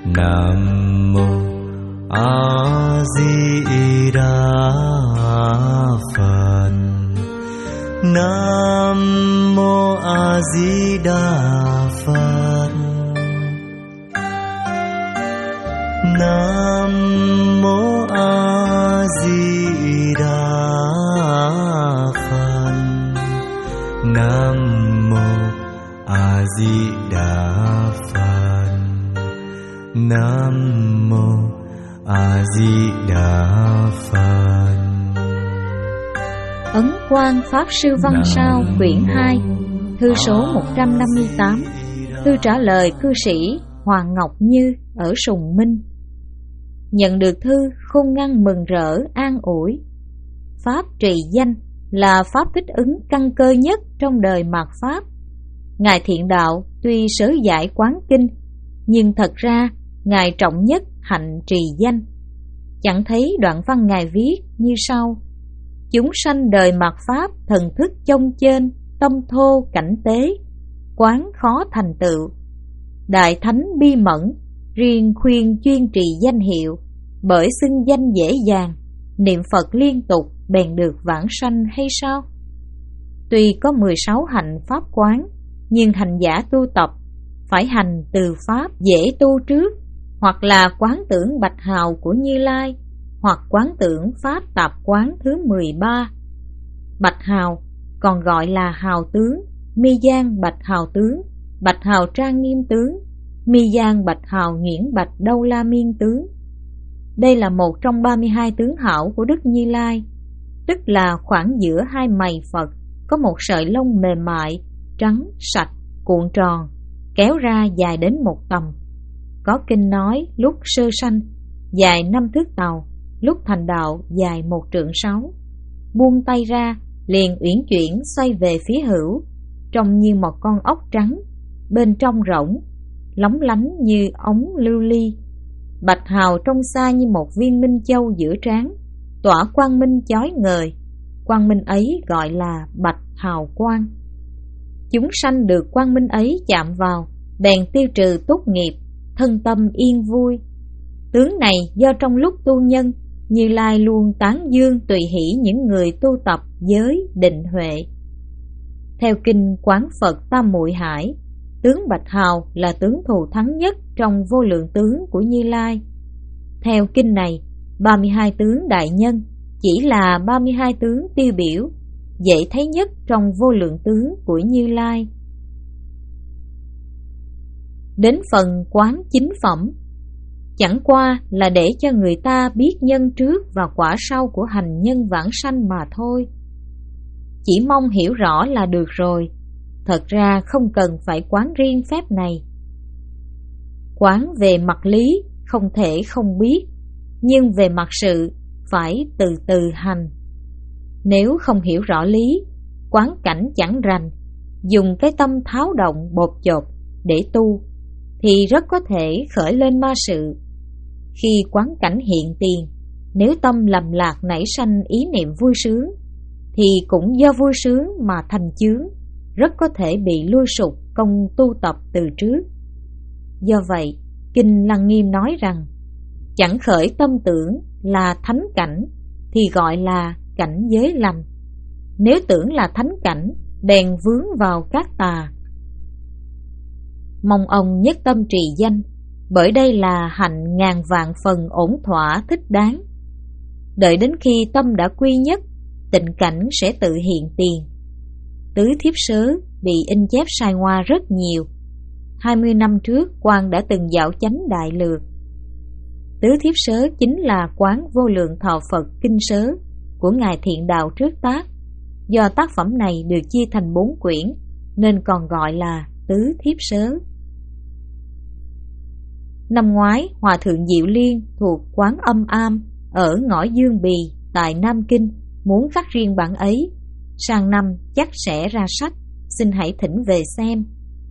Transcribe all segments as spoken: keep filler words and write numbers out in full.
Nam mô A Di Đà Phật. Nam mô A Di Đà Phật. Nam mô A Di Đà Phật. Nam mô A Di Đà Phật. Nam mô A Di Đà Phật. Ấn Quang Pháp Sư Văn Sao quyển hai, thư số một trăm năm mươi tám. Thư trả lời cư sĩ Hoàng Ngọc Như ở Sùng Minh. Nhận được thư, Khôn Ngăn mừng rỡ an ủi. Pháp trì danh là pháp thích ứng căn cơ nhất trong đời mạt Pháp. Ngài Thiện Đạo tuy sớ giải quán kinh, nhưng thật ra Ngài trọng nhất hạnh trì danh. Chẳng thấy đoạn văn Ngài viết như sau: chúng sanh đời mạt Pháp thần thức chông chênh, tâm thô cảnh tế, quán khó thành tựu. Đại thánh bi mẫn, riêng khuyên chuyên trì danh hiệu, bởi xưng danh dễ dàng, niệm Phật liên tục bèn được vãng sanh hay sao? Tuy có mười sáu hạnh pháp quán, nhưng hành giả tu tập phải hành từ pháp dễ tu trước, hoặc là quán tưởng Bạch Hào của Như Lai, hoặc quán tưởng pháp tạp quán thứ mười ba. Bạch Hào còn gọi là Hào tướng, Mi Giang Bạch Hào tướng, Bạch Hào trang nghiêm tướng, Mi Giang Bạch Hào nghiễn Bạch Đâu La Miên tướng. Đây là một trong ba mươi hai tướng hảo của Đức Như Lai, tức là khoảng giữa hai mày Phật có một sợi lông mềm mại, trắng, sạch, cuộn tròn, kéo ra dài đến một tầm. Có kinh nói lúc sơ sanh dài năm thước tàu, lúc thành đạo dài một trượng sáu. Buông tay ra liền uyển chuyển xoay về phía hữu, trông như một con ốc trắng, bên trong rỗng, lóng lánh như ống lưu ly. Bạch Hào trông xa như một viên minh châu giữa trán, tỏa quang minh chói ngời. Quang minh ấy gọi là Bạch Hào quang. Chúng sanh được quang minh ấy chạm vào, bèn tiêu trừ tốt nghiệp, thân tâm yên vui. Tướng này do trong lúc tu nhân, Như Lai luôn tán dương tùy hỷ những người tu tập giới định huệ. Theo kinh Quán Phật Tam Muội Hải, tướng Bạch Hào là tướng thù thắng nhất trong vô lượng tướng của Như Lai. Theo kinh này, ba mươi hai tướng đại nhân chỉ là ba mươi hai tướng tiêu biểu, dễ thấy nhất trong vô lượng tướng của Như Lai. Đến phần quán chính phẩm, chẳng qua là để cho người ta biết nhân trước và quả sau của hành nhân vãng sanh mà thôi. Chỉ mong hiểu rõ là được rồi, thật ra không cần phải quán riêng phép này. Quán về mặt lý không thể không biết, nhưng về mặt sự phải từ từ hành. Nếu không hiểu rõ lý, quán cảnh chẳng rành, dùng cái tâm tháo động bột chộp để tu, thì rất có thể khởi lên ma sự. Khi quán cảnh hiện tiền, nếu tâm lầm lạc nảy sanh ý niệm vui sướng, thì cũng do vui sướng mà thành chướng, rất có thể bị lui sụp công tu tập từ trước. Do vậy, Kinh Lăng Nghiêm nói rằng, chẳng khởi tâm tưởng là thánh cảnh, thì gọi là cảnh giới lành. Nếu tưởng là thánh cảnh, bèn vướng vào các tà. Mong ông nhất tâm trì danh, bởi đây là hạnh ngàn vạn phần ổn thỏa thích đáng. Đợi đến khi tâm đã quy nhất, tịnh cảnh sẽ tự hiện tiền. Tứ thiếp sớ bị in chép sai ngoa rất nhiều. Hai mươi năm trước, Quang đã từng dạo chánh đại lược. Tứ thiếp sớ chính là quán vô lượng thọ Phật kinh sớ của Ngài Thiện Đạo trước tác. Do tác phẩm này được chia thành bốn quyển, nên còn gọi là tứ thiếp sớ. Năm ngoái, Hòa Thượng Diệu Liên thuộc quán Âm Am ở ngõ Dương Bì tại Nam Kinh muốn khắc riêng bản ấy. Sang năm chắc sẽ ra sách, xin hãy thỉnh về xem.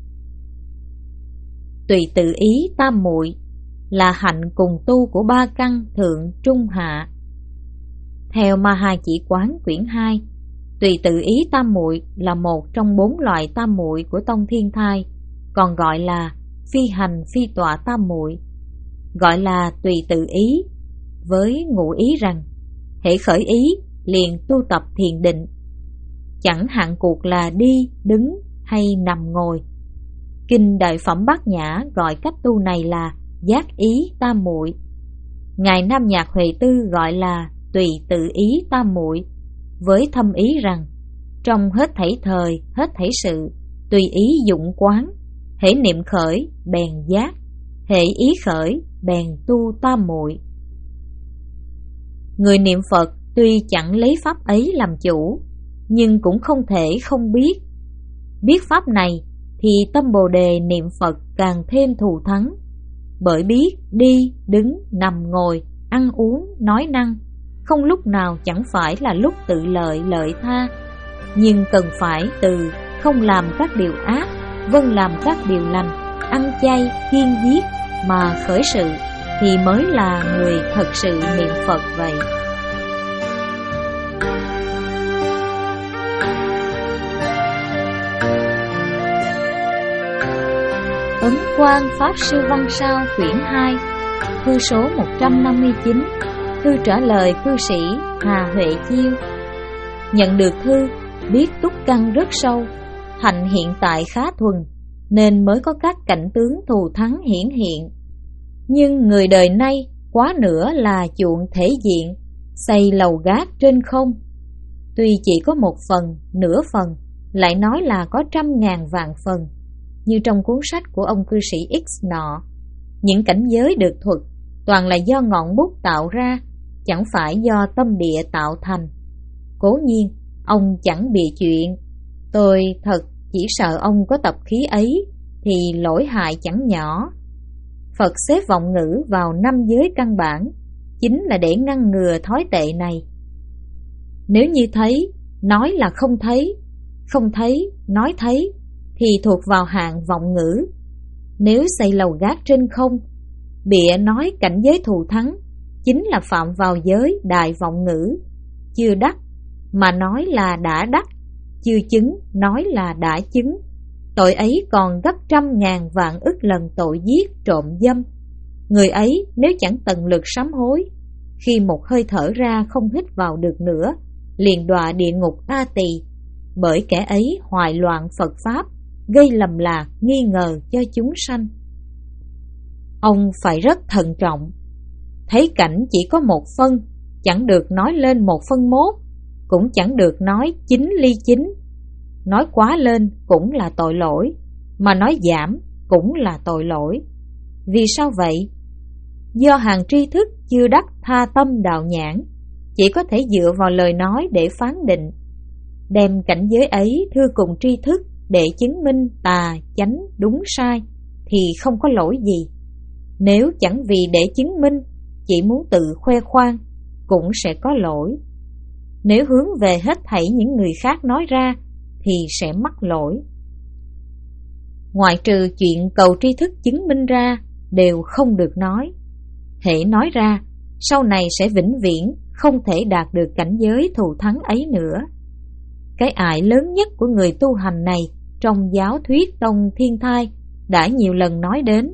Tùy tự ý tam muội là hạnh cùng tu của ba căn thượng trung hạ. Theo Ma Hai Chỉ Quán quyển hai, tùy tự ý tam muội là một trong bốn loại tam muội của Tông Thiên Thai, còn gọi là phi hành phi tọa tam muội. gọi là tùy tự ý, với ngụ ý rằng hễ khởi ý liền tu tập thiền định, chẳng hạn cuộc là đi, đứng hay nằm ngồi. Kinh Đại Phẩm Bát Nhã gọi cách tu này là giác ý tam muội. Ngài Nam Nhạc Huệ Tư gọi là tùy tự ý tam muội, với thâm ý rằng trong hết thảy thời, hết thảy sự, tùy ý dụng quán, hễ niệm khởi bèn giác, hễ ý khởi bèn tu tam muội. Người niệm Phật tuy chẳng lấy pháp ấy làm chủ, nhưng cũng không thể không biết. Biết pháp này thì tâm Bồ Đề niệm Phật càng thêm thù thắng, bởi biết đi, đứng, nằm ngồi, ăn uống, nói năng không lúc nào chẳng phải là lúc tự lợi lợi tha, nhưng cần phải từ không làm các điều ác, vâng làm các điều lành, ăn chay, kiêng giết mà khởi sự, thì mới là người thật sự niệm Phật vậy. Ấn Quang Pháp Sư Văn Sao quyển hai, thư số một trăm năm mươi chín, thư trả lời cư sĩ Hà Huệ Chiêu. Nhận được thư, biết túc căn rất sâu, hạnh hiện tại khá thuần, nên mới có các cảnh tướng thù thắng hiển hiện. Nhưng người đời nay quá nữa là chuộng thể diện, xây lầu gác trên không. Tuy chỉ có một phần, nửa phần, lại nói là có trăm ngàn vạn phần. Như trong cuốn sách của ông cư sĩ X nọ, những cảnh giới được thuật toàn là do ngọn bút tạo ra, chẳng phải do tâm địa tạo thành. Cố nhiên, ông chẳng bịa chuyện. Tôi thật chỉ sợ ông có tập khí ấy thì lỗi hại chẳng nhỏ. Phật xếp vọng ngữ vào năm giới căn bản, chính là để ngăn ngừa thói tệ này. Nếu như thấy, nói là không thấy, không thấy, nói thấy, thì thuộc vào hạng vọng ngữ. Nếu xây lầu gác trên không, bịa nói cảnh giới thù thắng, chính là phạm vào giới đại vọng ngữ. Chưa đắc mà nói là đã đắc, chưa chứng nói là đã chứng. Tội ấy còn gấp trăm ngàn vạn ức lần tội giết trộm dâm. Người ấy nếu chẳng tận lực sám hối, khi một hơi thở ra không hít vào được nữa, liền đọa địa ngục A Tỳ. Bởi kẻ ấy hoài loạn Phật Pháp, gây lầm lạc nghi ngờ cho chúng sanh. Ông phải rất thận trọng. Thấy cảnh chỉ có một phân, chẳng được nói lên một phân mốt, cũng chẳng được nói chín ly chín. Nói quá lên cũng là tội lỗi, mà nói giảm cũng là tội lỗi. Vì sao vậy? Do hàng tri thức chưa đắc tha tâm đạo nhãn, chỉ có thể dựa vào lời nói để phán định. Đem cảnh giới ấy thưa cùng tri thức để chứng minh tà, chánh, đúng, sai, thì không có lỗi gì. Nếu chẳng vì để chứng minh, chỉ muốn tự khoe khoang, cũng sẽ có lỗi. Nếu hướng về hết thảy những người khác nói ra, thì sẽ mắc lỗi. Ngoại trừ chuyện cầu tri thức chứng minh ra, đều không được nói. Hễ nói ra, sau này sẽ vĩnh viễn không thể đạt được cảnh giới thù thắng ấy nữa. Cái ại lớn nhất của người tu hành này trong giáo thuyết Tông Thiên Thai đã nhiều lần nói đến.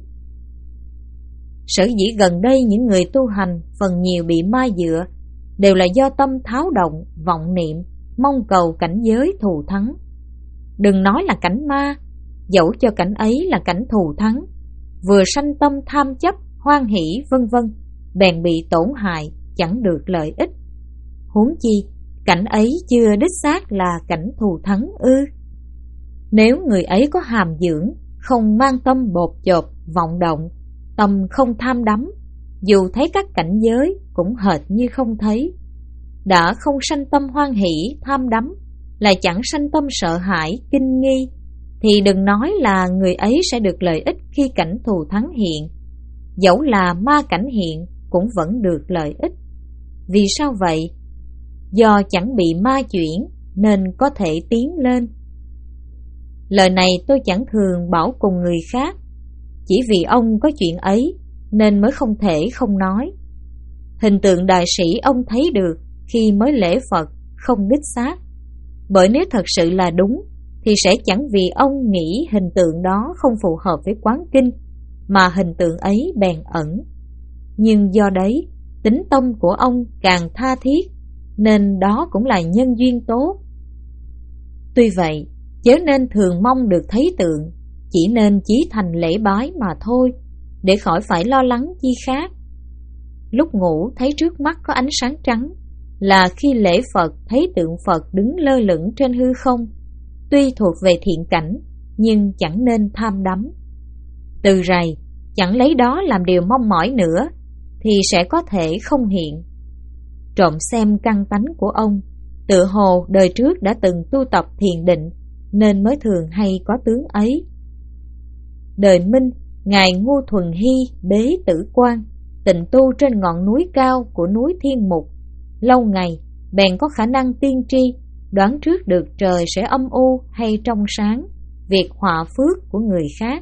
Sở dĩ gần đây những người tu hành phần nhiều bị ma dựa, đều là do tâm tháo động, vọng niệm, mong cầu cảnh giới thù thắng. Đừng nói là cảnh ma, dẫu cho cảnh ấy là cảnh thù thắng, vừa sanh tâm tham chấp, hoan hỷ vân vân, bèn bị tổn hại, chẳng được lợi ích. Huống chi, cảnh ấy chưa đích xác là cảnh thù thắng ư? Nếu người ấy có hàm dưỡng, không mang tâm bột chộp, vọng động, tâm không tham đắm, dù thấy các cảnh giới cũng hệt như không thấy. Đã không sanh tâm hoan hỷ, tham đắm, lại chẳng sanh tâm sợ hãi, kinh nghi, thì đừng nói là người ấy sẽ được lợi ích khi cảnh thù thắng hiện. Dẫu là ma cảnh hiện cũng vẫn được lợi ích. Vì sao vậy? Do chẳng bị ma chuyển nên có thể tiến lên. Lời này tôi chẳng thường bảo cùng người khác, chỉ vì ông có chuyện ấy nên mới không thể không nói. Hình tượng đại sĩ ông thấy được khi mới lễ Phật không đích xác, bởi nếu thật sự là đúng thì sẽ chẳng vì ông nghĩ hình tượng đó không phù hợp với quán kinh mà hình tượng ấy bèn ẩn. nhưng do đấy tính tâm của ông càng tha thiết, nên đó cũng là nhân duyên tốt. Tuy vậy, chớ nên thường mong được thấy tượng, chỉ nên chí thành lễ bái mà thôi, để khỏi phải lo lắng chi khác. Lúc ngủ thấy trước mắt có ánh sáng trắng, là khi lễ Phật thấy tượng Phật đứng lơ lửng trên hư không. Tuy thuộc về thiện cảnh, nhưng chẳng nên tham đắm. Từ rày, chẳng lấy đó làm điều mong mỏi nữa, thì sẽ có thể không hiện. Trộm xem căn tánh của ông, tự hồ đời trước đã từng tu tập thiền định, nên mới thường hay có tướng ấy. Đời Minh, Ngài Ngô Thuần Hy bế tử quan, tịnh tu trên ngọn núi cao của núi Thiên Mục. Lâu ngày, bèn có khả năng tiên tri, đoán trước được trời sẽ âm u hay trong sáng, việc họa phước của người khác.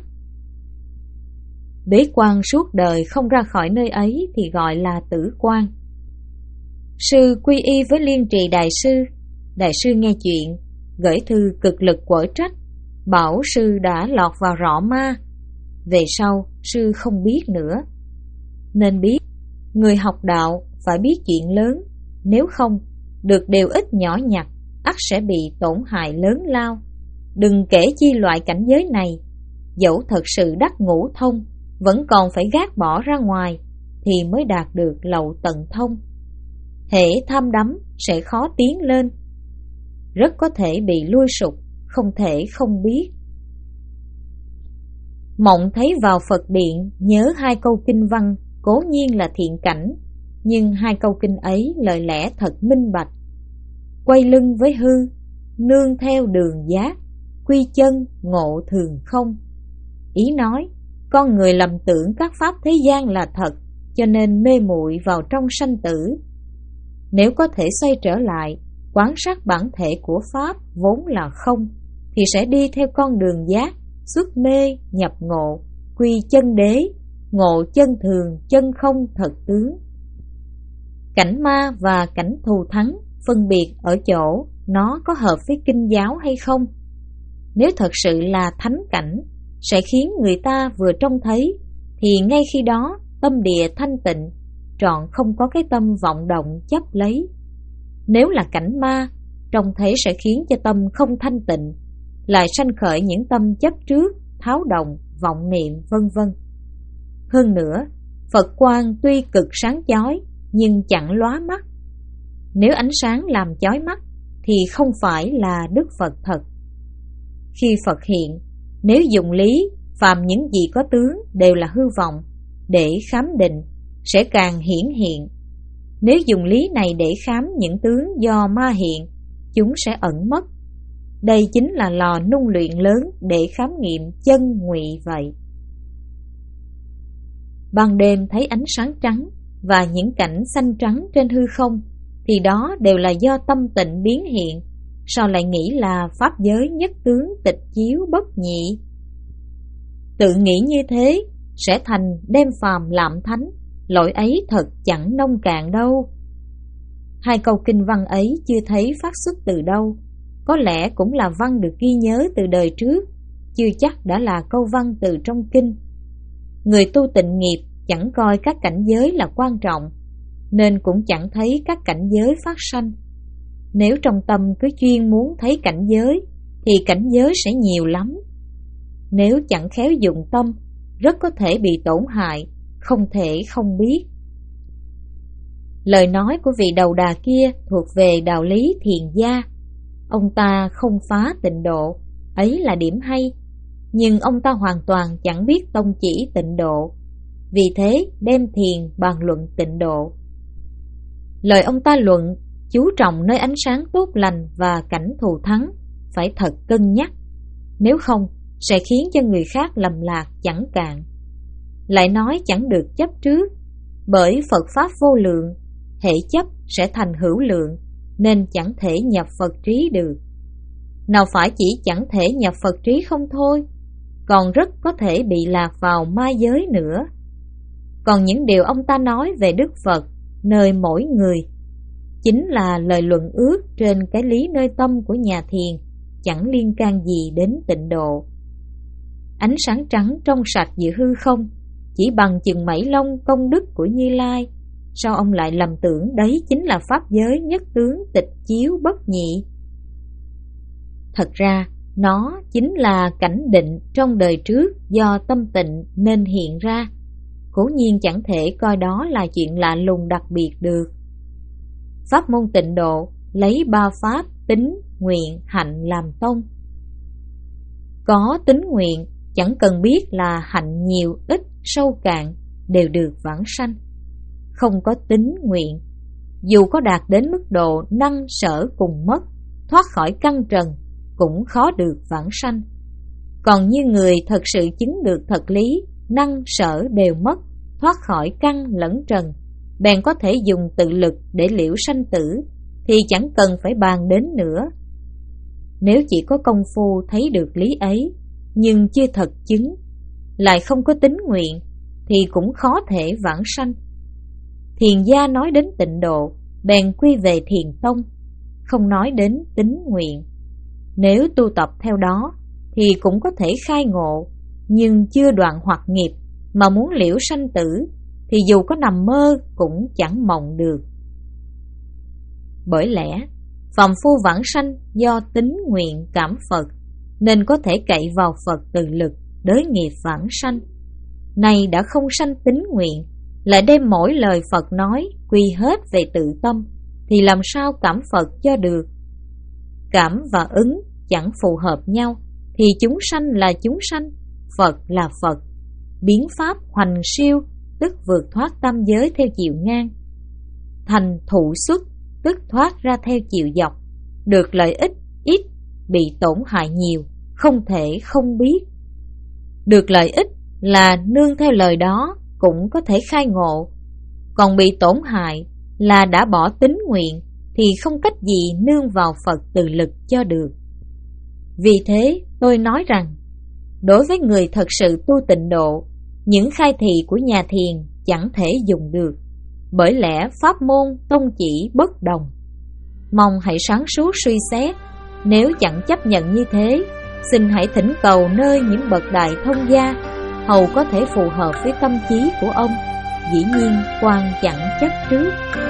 Bế quan suốt đời không ra khỏi nơi ấy thì gọi là tử quan. Sư quy y với Liên Trì Đại Sư. Đại sư nghe chuyện, gửi thư cực lực quở trách, bảo sư đã lọt vào rọ ma. Về sau, sư không biết nữa. Nên biết, người học đạo phải biết chuyện lớn, nếu không, được điều ít nhỏ nhặt, ắt sẽ bị tổn hại lớn lao. Đừng kể chi loại cảnh giới này, dẫu thật sự đắc ngũ thông, vẫn còn phải gác bỏ ra ngoài, thì mới đạt được lậu tận thông. Hễ tham đắm sẽ khó tiến lên, rất có thể bị lui sụp, không thể không biết. Mộng thấy vào Phật điện, nhớ hai câu kinh văn, cố nhiên là thiện cảnh, nhưng hai câu kinh ấy lời lẽ thật minh bạch. Quay lưng với hư, nương theo đường giác, quy chân ngộ thường không. Ý nói, con người lầm tưởng các pháp thế gian là thật, cho nên mê muội vào trong sanh tử. Nếu có thể xoay trở lại, quán sát bản thể của pháp vốn là không, thì sẽ đi theo con đường giác, xuất mê nhập ngộ, quy chân đế, ngộ chân thường, chân không thật tướng. Cảnh ma và cảnh thù thắng phân biệt ở chỗ nó có hợp với kinh giáo hay không. Nếu thật sự là thánh cảnh, sẽ khiến người ta vừa trông thấy, thì ngay khi đó tâm địa thanh tịnh, trọn không có cái tâm vọng động chấp lấy. Nếu là cảnh ma, trông thấy sẽ khiến cho tâm không thanh tịnh, lại sanh khởi những tâm chấp trước, tháo động, vọng niệm vân vân. Hơn nữa, Phật quang tuy cực sáng chói, nhưng chẳng lóa mắt. Nếu ánh sáng làm chói mắt, thì không phải là Đức Phật thật. Khi Phật hiện, nếu dùng lý, phàm những gì có tướng đều là hư vọng, để khám định, sẽ càng hiển hiện. Nếu dùng lý này để khám những tướng do ma hiện, chúng sẽ ẩn mất. Đây chính là lò nung luyện lớn để khám nghiệm chân ngụy vậy. Ban đêm thấy ánh sáng trắng và những cảnh xanh trắng trên hư không, thì đó đều là do tâm tịnh biến hiện. Sao lại nghĩ là pháp giới nhất tướng tịch chiếu bất nhị? Tự nghĩ như thế sẽ thành đem phàm làm thánh, lỗi ấy thật chẳng nông cạn đâu. Hai câu kinh văn ấy chưa thấy phát xuất từ đâu, có lẽ cũng là văn được ghi nhớ từ đời trước, chưa chắc đã là câu văn từ trong kinh. Người tu tịnh nghiệp chẳng coi các cảnh giới là quan trọng, nên cũng chẳng thấy các cảnh giới phát sanh. Nếu trong tâm cứ chuyên muốn thấy cảnh giới, thì cảnh giới sẽ nhiều lắm. Nếu chẳng khéo dụng tâm, rất có thể bị tổn hại, không thể không biết. Lời nói của vị đầu đà kia thuộc về đạo lý thiền gia. Ông ta không phá tịnh độ, ấy là điểm hay. Nhưng ông ta hoàn toàn chẳng biết tông chỉ tịnh độ, vì thế đem thiền bàn luận tịnh độ. Lời ông ta luận chú trọng nơi ánh sáng tốt lành và cảnh thù thắng phải thật cân nhắc, nếu không sẽ khiến cho người khác lầm lạc chẳng cạn. Lại nói chẳng được chấp trước, bởi Phật Pháp vô lượng, hễ chấp sẽ thành hữu lượng, nên chẳng thể nhập Phật trí được. Nào phải chỉ chẳng thể nhập Phật trí không thôi, còn rất có thể bị lạc vào ma giới nữa. Còn những điều ông ta nói về Đức Phật nơi mỗi người chính là lời luận ước trên cái lý nơi tâm của nhà thiền, chẳng liên can gì đến tịnh độ. Ánh sáng trắng trong sạch giữa hư không chỉ bằng chừng mảy lông công đức của Như Lai, sao ông lại lầm tưởng đấy chính là pháp giới nhất tướng tịch chiếu bất nhị? Thật ra, nó chính là cảnh định trong đời trước do tâm tịnh nên hiện ra. Cố nhiên chẳng thể coi đó là chuyện lạ lùng đặc biệt được. Pháp môn tịnh độ lấy ba pháp tín, nguyện, hạnh làm tông. Có tín nguyện, chẳng cần biết là hạnh nhiều, ít, sâu cạn, đều được vãng sanh. Không có tín nguyện, dù có đạt đến mức độ năng sở cùng mất, thoát khỏi căn trần, cũng khó được vãng sanh. Còn như người thật sự chứng được thật lý, năng sở đều mất, thoát khỏi căn lẫn trần, bèn có thể dùng tự lực để liễu sanh tử, thì chẳng cần phải bàn đến nữa. Nếu chỉ có công phu thấy được lý ấy, nhưng chưa thật chứng, lại không có tín nguyện, thì cũng khó thể vãng sanh. Thiền gia nói đến tịnh độ, bèn quy về thiền tông, không nói đến tín nguyện. Nếu tu tập theo đó, thì cũng có thể khai ngộ, nhưng chưa đoạn hoặc nghiệp, mà muốn liễu sanh tử, thì dù có nằm mơ cũng chẳng mộng được. Bởi lẽ, phàm phu vãng sanh do tín nguyện cảm Phật, nên có thể cậy vào Phật từ lực đới nghiệp vãng sanh. Này đã không sanh tín nguyện, lại đem mỗi lời Phật nói quy hết về tự tâm, thì làm sao cảm Phật cho được? Cảm và ứng chẳng phù hợp nhau, thì chúng sanh là chúng sanh, Phật là Phật. Biến pháp hoành siêu, tức vượt thoát tam giới theo chiều ngang. Thành thụ xuất, tức thoát ra theo chiều dọc. Được lợi ích ít, bị tổn hại nhiều, không thể không biết. Được lợi ích là nương theo lời đó cũng có thể khai ngộ, còn bị tổn hại là đã bỏ tín nguyện, thì không cách gì nương vào Phật từ lực cho được. Vì thế tôi nói rằng, đối với người thật sự tu tịnh độ, những khai thị của nhà thiền chẳng thể dùng được, bởi lẽ pháp môn tông chỉ bất đồng. Mong hãy sáng suốt suy xét, nếu chẳng chấp nhận như thế, xin hãy thỉnh cầu nơi những bậc đại thông gia, hầu có thể phù hợp với tâm trí của ông. Dĩ nhiên quan chẳng chấp trước.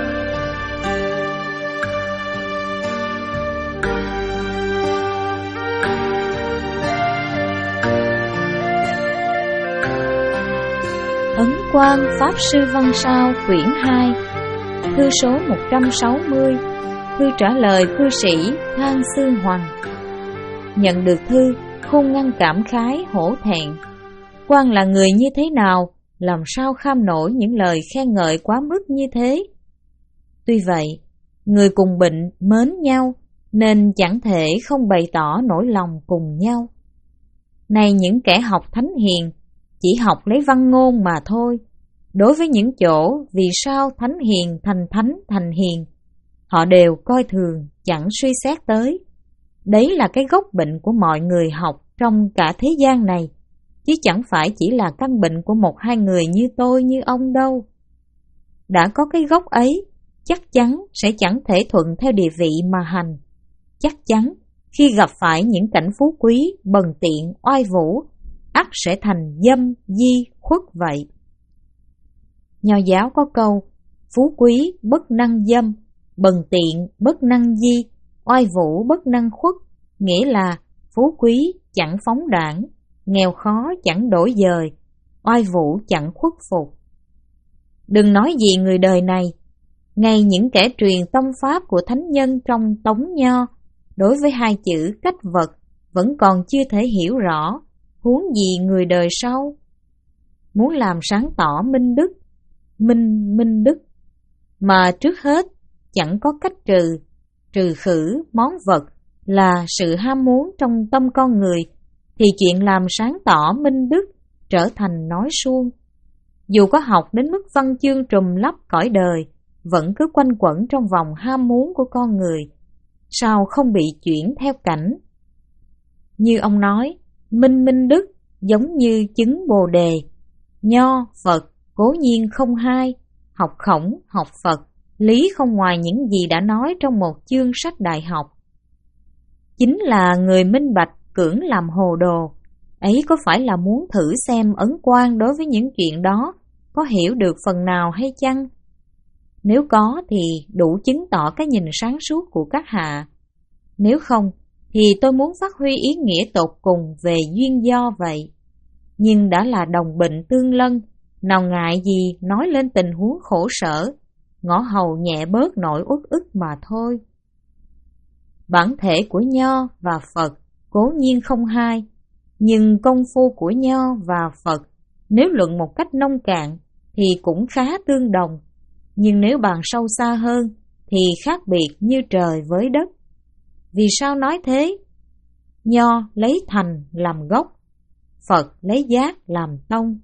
Ấn Quang Pháp Sư Văn Sao quyển hai, thư số một trăm sáu mươi, thư trả lời cư sĩ Thang Sư Hoàng. Nhận được thư, không ngăn cảm khái hổ thẹn. Quang là người như thế nào, làm sao kham nổi những lời khen ngợi quá mức như thế? Tuy vậy, người cùng bệnh mến nhau, nên chẳng thể không bày tỏ nỗi lòng cùng nhau. Này những kẻ học thánh hiền, chỉ học lấy văn ngôn mà thôi. Đối với những chỗ vì sao thánh hiền thành thánh thành hiền, họ đều coi thường, chẳng suy xét tới. Đấy là cái gốc bệnh của mọi người học trong cả thế gian này, chứ chẳng phải chỉ là căn bệnh của một hai người như tôi như ông đâu. Đã có cái gốc ấy, chắc chắn sẽ chẳng thể thuận theo địa vị mà hành. Chắc chắn khi gặp phải những cảnh phú quý, bần tiện, oai vũ, ắt sẽ thành dâm, di, khuất vậy. Nho giáo có câu, phú quý bất năng dâm, bần tiện bất năng di, oai vũ bất năng khuất, nghĩa là phú quý chẳng phóng đãng, nghèo khó chẳng đổi dời, oai vũ chẳng khuất phục. Đừng nói gì người đời này, ngay những kẻ truyền tâm pháp của thánh nhân trong Tống Nho, đối với hai chữ cách vật vẫn còn chưa thể hiểu rõ, huống gì người đời sau. Muốn làm sáng tỏ minh đức, minh minh đức, mà trước hết chẳng có cách trừ, trừ khử món vật là sự ham muốn trong tâm con người, thì chuyện làm sáng tỏ minh đức trở thành nói suông. Dù có học đến mức văn chương trùm lấp cõi đời, vẫn cứ quanh quẩn trong vòng ham muốn của con người, sao không bị chuyển theo cảnh. Như ông nói, minh minh đức giống như trứng bồ đề, Nho, Phật cố nhiên không hai, học Khổng, học Phật, lý không ngoài những gì đã nói trong một chương sách đại học. Chính là người minh bạch cưỡng làm hồ đồ, ấy có phải là muốn thử xem Ấn Quang đối với những chuyện đó có hiểu được phần nào hay chăng? Nếu có thì đủ chứng tỏ cái nhìn sáng suốt của các hạ. Nếu không thì tôi muốn phát huy ý nghĩa tột cùng về duyên do vậy. Nhưng đã là đồng bệnh tương lân, nào ngại gì nói lên tình huống khổ sở, ngõ hầu nhẹ bớt nỗi uất ức mà thôi. Bản thể của Nho và Phật cố nhiên không hai, nhưng công phu của Nho và Phật nếu luận một cách nông cạn thì cũng khá tương đồng, nhưng nếu bàn sâu xa hơn thì khác biệt như trời với đất. Vì sao nói thế? Nho lấy thành làm gốc, Phật lấy giác làm tông.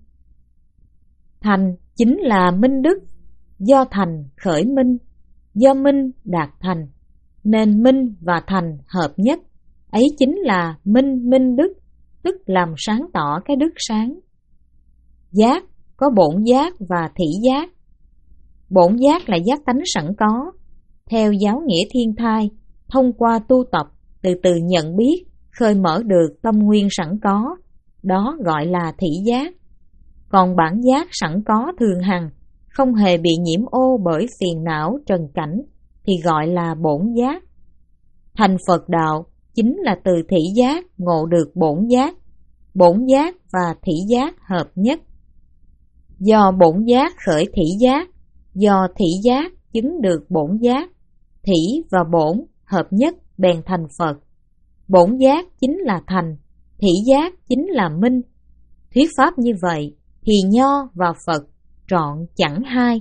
Thành chính là minh đức, do thành khởi minh, do minh đạt thành, nên minh và thành hợp nhất, ấy chính là minh minh đức, tức làm sáng tỏ cái đức sáng. Giác có bổn giác và thị giác. Bổn giác là giác tánh sẵn có. Theo giáo nghĩa thiên thai, thông qua tu tập, từ từ nhận biết, khơi mở được tâm nguyên sẵn có, đó gọi là thị giác. Còn bản giác sẵn có thường hằng, không hề bị nhiễm ô bởi phiền não trần cảnh, thì gọi là bổn giác. Thành Phật đạo chính là từ thị giác ngộ được bổn giác, bổn giác và thị giác hợp nhất. Do bổn giác khởi thị giác, do thị giác chứng được bổn giác, thị và bổn hợp nhất bèn thành Phật. Bổn giác chính là thành, thị giác chính là minh. Thuyết pháp như vậy thì Nho và Phật trọn chẳng hai.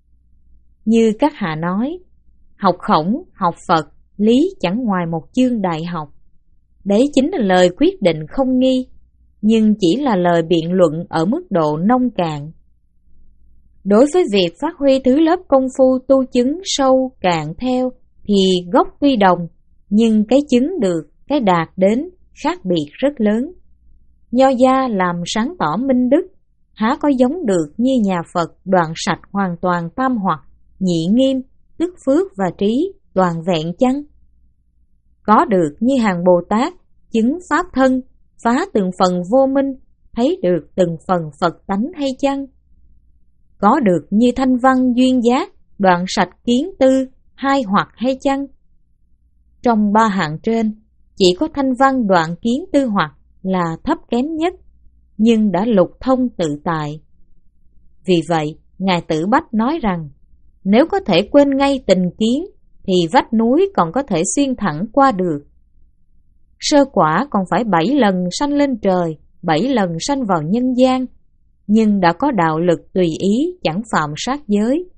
Như các hạ nói, học Khổng, học Phật, lý chẳng ngoài một chương đại học. Đấy chính là lời quyết định không nghi, nhưng chỉ là lời biện luận ở mức độ nông cạn. Đối với việc phát huy thứ lớp công phu tu chứng sâu cạn theo thì gốc tuy đồng, nhưng cái chứng được, cái đạt đến khác biệt rất lớn. Nho gia làm sáng tỏ minh đức, há có giống được như nhà Phật đoạn sạch hoàn toàn tam hoặc, nhị nghiêm, tức phước và trí toàn vẹn chăng? Có được như hàng Bồ Tát chứng pháp thân, phá từng phần vô minh, thấy được từng phần Phật tánh hay chăng? Có được như thanh văn duyên giác, đoạn sạch kiến tư, hai hoặc hay chăng? Trong ba hạng trên, chỉ có thanh văn đoạn kiến tư hoặc là thấp kém nhất, nhưng đã lục thông tự tại. Vì vậy, Ngài Tử Bách nói rằng, nếu có thể quên ngay tình kiến, thì vách núi còn có thể xuyên thẳng qua được. Sơ quả còn phải bảy lần sanh lên trời, bảy lần sanh vào nhân gian, nhưng đã có đạo lực tùy ý, chẳng phạm sát giới.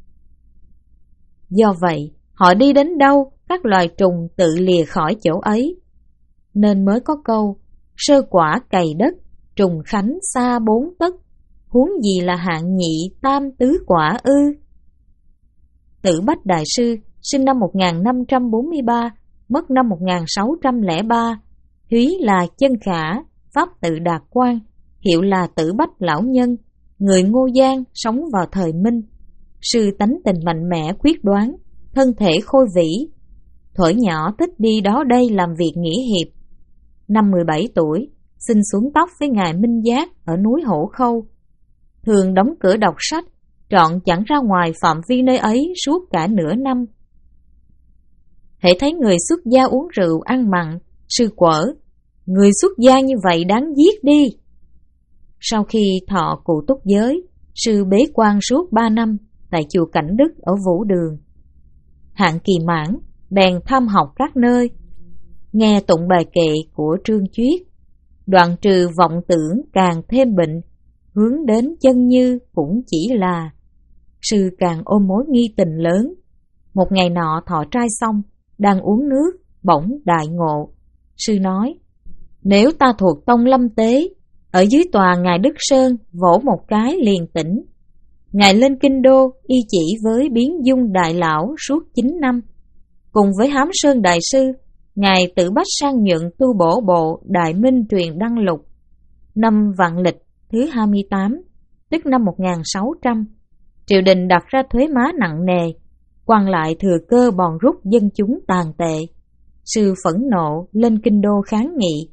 Do vậy, họ đi đến đâu, các loài trùng tự lìa khỏi chỗ ấy. Nên mới có câu, sơ quả cày đất, trùng khánh xa bốn tấc, huống gì là hạng nhị tam tứ quả ư. Tử Bách Đại Sư sinh năm một nghìn năm trăm bốn mươi ba, mất năm một nghìn sáu trăm lẻ ba, húy là Chân Khả, pháp tự Đạt Quan, hiệu là Tử Bách Lão Nhân, người Ngô Giang, sống vào thời Minh. Sư tánh tình mạnh mẽ quyết đoán, thân thể khôi vĩ. Thuở nhỏ thích đi đó đây làm việc nghĩa hiệp. Năm mười bảy tuổi, xin xuống tóc với Ngài Minh Giác ở núi Hổ Khâu. Thường đóng cửa đọc sách, trọn chẳng ra ngoài phạm vi nơi ấy suốt cả nửa năm. Hễ thấy người xuất gia uống rượu ăn mặn, sư quở, người xuất gia như vậy đáng giết đi. Sau khi thọ cụ túc giới, sư bế quan suốt ba năm tại chùa Cảnh Đức ở Vũ Đường. Hạn kỳ mãn, bèn tham học các nơi, nghe tụng bài kệ của Trương Chuyết, đoạn trừ vọng tưởng càng thêm bệnh, hướng đến chân như cũng chỉ là. Sư càng ôm mối nghi tình lớn. Một ngày nọ thọ trai xong, đang uống nước, bỗng đại ngộ. Sư nói, nếu ta thuộc tông Lâm Tế, ở dưới tòa Ngài Đức Sơn vỗ một cái liền tỉnh. Ngài lên Kinh Đô y chỉ với Biến Dung Đại Lão suốt chín năm. Cùng với Hám Sơn Đại Sư, Ngài Tử Bách sang nhận tu bổ bộ Đại Minh Truyền Đăng Lục. Năm Vạn Lịch thứ hai mươi tám, tức năm một nghìn sáu trăm, triều đình đặt ra thuế má nặng nề, quan lại thừa cơ bòn rút dân chúng tàn tệ. Sư phẫn nộ lên Kinh Đô kháng nghị.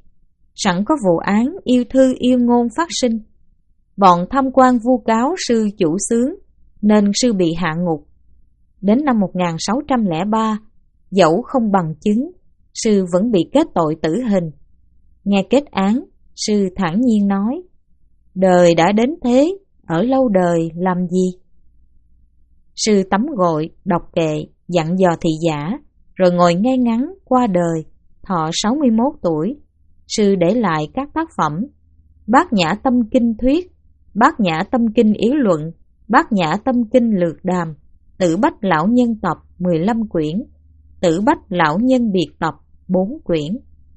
sẵn có vụ án yêu thư yêu ngôn phát sinh. Bọn tham quan vu cáo sư chủ xướng nên sư bị hạ ngục. Đến năm một nghìn sáu trăm lẻ ba, dẫu không bằng chứng, sư vẫn bị kết tội tử hình. Nghe kết án, sư thản nhiên nói: đời đã đến thế, ở lâu đời làm gì? Sư tắm gội, đọc kệ, dặn dò thị giả, rồi ngồi ngay ngắn qua đời, thọ sáu mươi mốt tuổi. Sư để lại các tác phẩm: Bát Nhã Tâm Kinh Thuyết, Bát Nhã Tâm Kinh Yếu Luận, Bát Nhã Tâm Kinh Lược Đàm, Tử Bách Lão Nhân Tập mười lăm quyển, Tử Bách Lão Nhân Biệt Tập bốn quyển.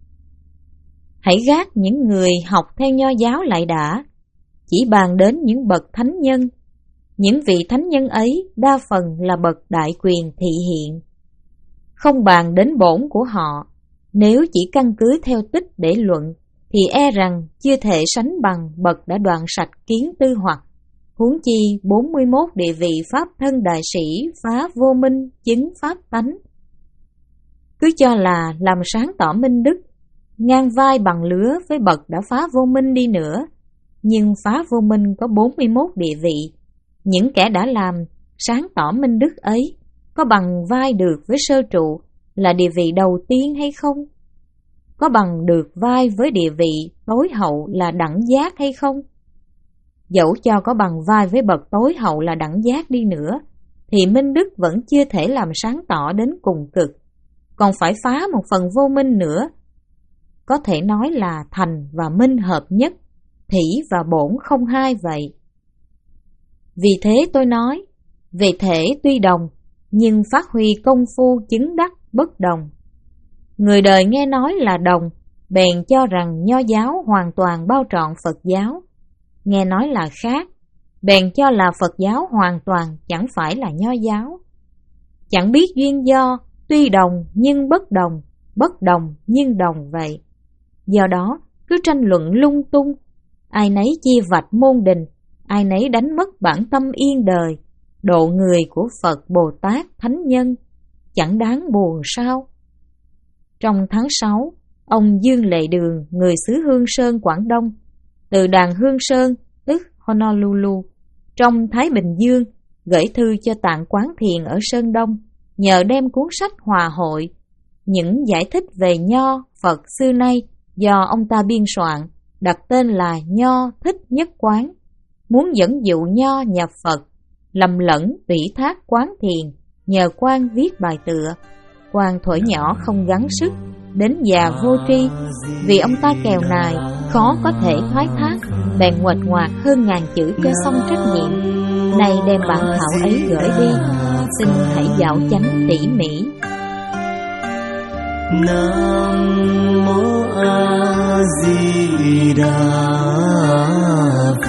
Hãy gác những người học theo Nho giáo lại đã, chỉ bàn đến những bậc thánh nhân. Những vị thánh nhân ấy đa phần là bậc đại quyền thị hiện. Không bàn đến bổn của họ, nếu chỉ căn cứ theo tích để luận, thì e rằng chưa thể sánh bằng bậc đã đoạn sạch kiến tư hoặc. Huống chi bốn mươi mốt địa vị pháp thân đại sĩ phá vô minh chứng pháp tánh. Cứ cho là làm sáng tỏ minh đức, ngang vai bằng lứa với bậc đã phá vô minh đi nữa, nhưng phá vô minh có bốn mươi mốt địa vị. Những kẻ đã làm sáng tỏ minh đức ấy có bằng vai được với sơ trụ là địa vị đầu tiên hay không? Có bằng được vai với địa vị tối hậu là đẳng giác hay không? Dẫu cho có bằng vai với bậc tối hậu là đẳng giác đi nữa, thì minh đức vẫn chưa thể làm sáng tỏ đến cùng cực, còn phải phá một phần vô minh nữa. Có thể nói là thành và minh hợp nhất, thủy và bổn không hai vậy. Vì thế tôi nói, về thể tuy đồng, nhưng phát huy công phu chứng đắc bất đồng. Người đời nghe nói là đồng, bèn cho rằng Nho giáo hoàn toàn bao trọn Phật giáo. Nghe nói là khác, bèn cho là Phật giáo hoàn toàn chẳng phải là Nho giáo. Chẳng biết duyên do, tuy đồng nhưng bất đồng, bất đồng nhưng đồng vậy. Do đó, cứ tranh luận lung tung, ai nấy chia vạch môn đình, ai nấy đánh mất bản tâm yên đời, độ người của Phật Bồ Tát Thánh Nhân, chẳng đáng buồn sao? Trong tháng sáu, ông Dương Lệ Đường, người xứ Hương Sơn, Quảng Đông, từ đàn Hương Sơn, tức Honolulu, trong Thái Bình Dương, gửi thư cho Tạng Quán Thiền ở Sơn Đông, nhờ đem cuốn sách Hòa Hội, những giải thích về Nho, Phật xưa nay do ông ta biên soạn, đặt tên là Nho Thích Nhất Quán, muốn dẫn dụ Nho nhập Phật, lầm lẫn ủy thác Quán Thiền, nhờ Quan viết bài tựa. Quan thổi nhỏ không gắng sức, đến già vô tri, vì ông ta kèo nài, khó có thể thoái thác, bèn nguệch ngoạc hơn ngàn chữ cho xong trách nhiệm. Nay đem bản thảo ấy gửi đi, xin hãy dạo chánh tỉ mỉ. Nam mô A Di Đà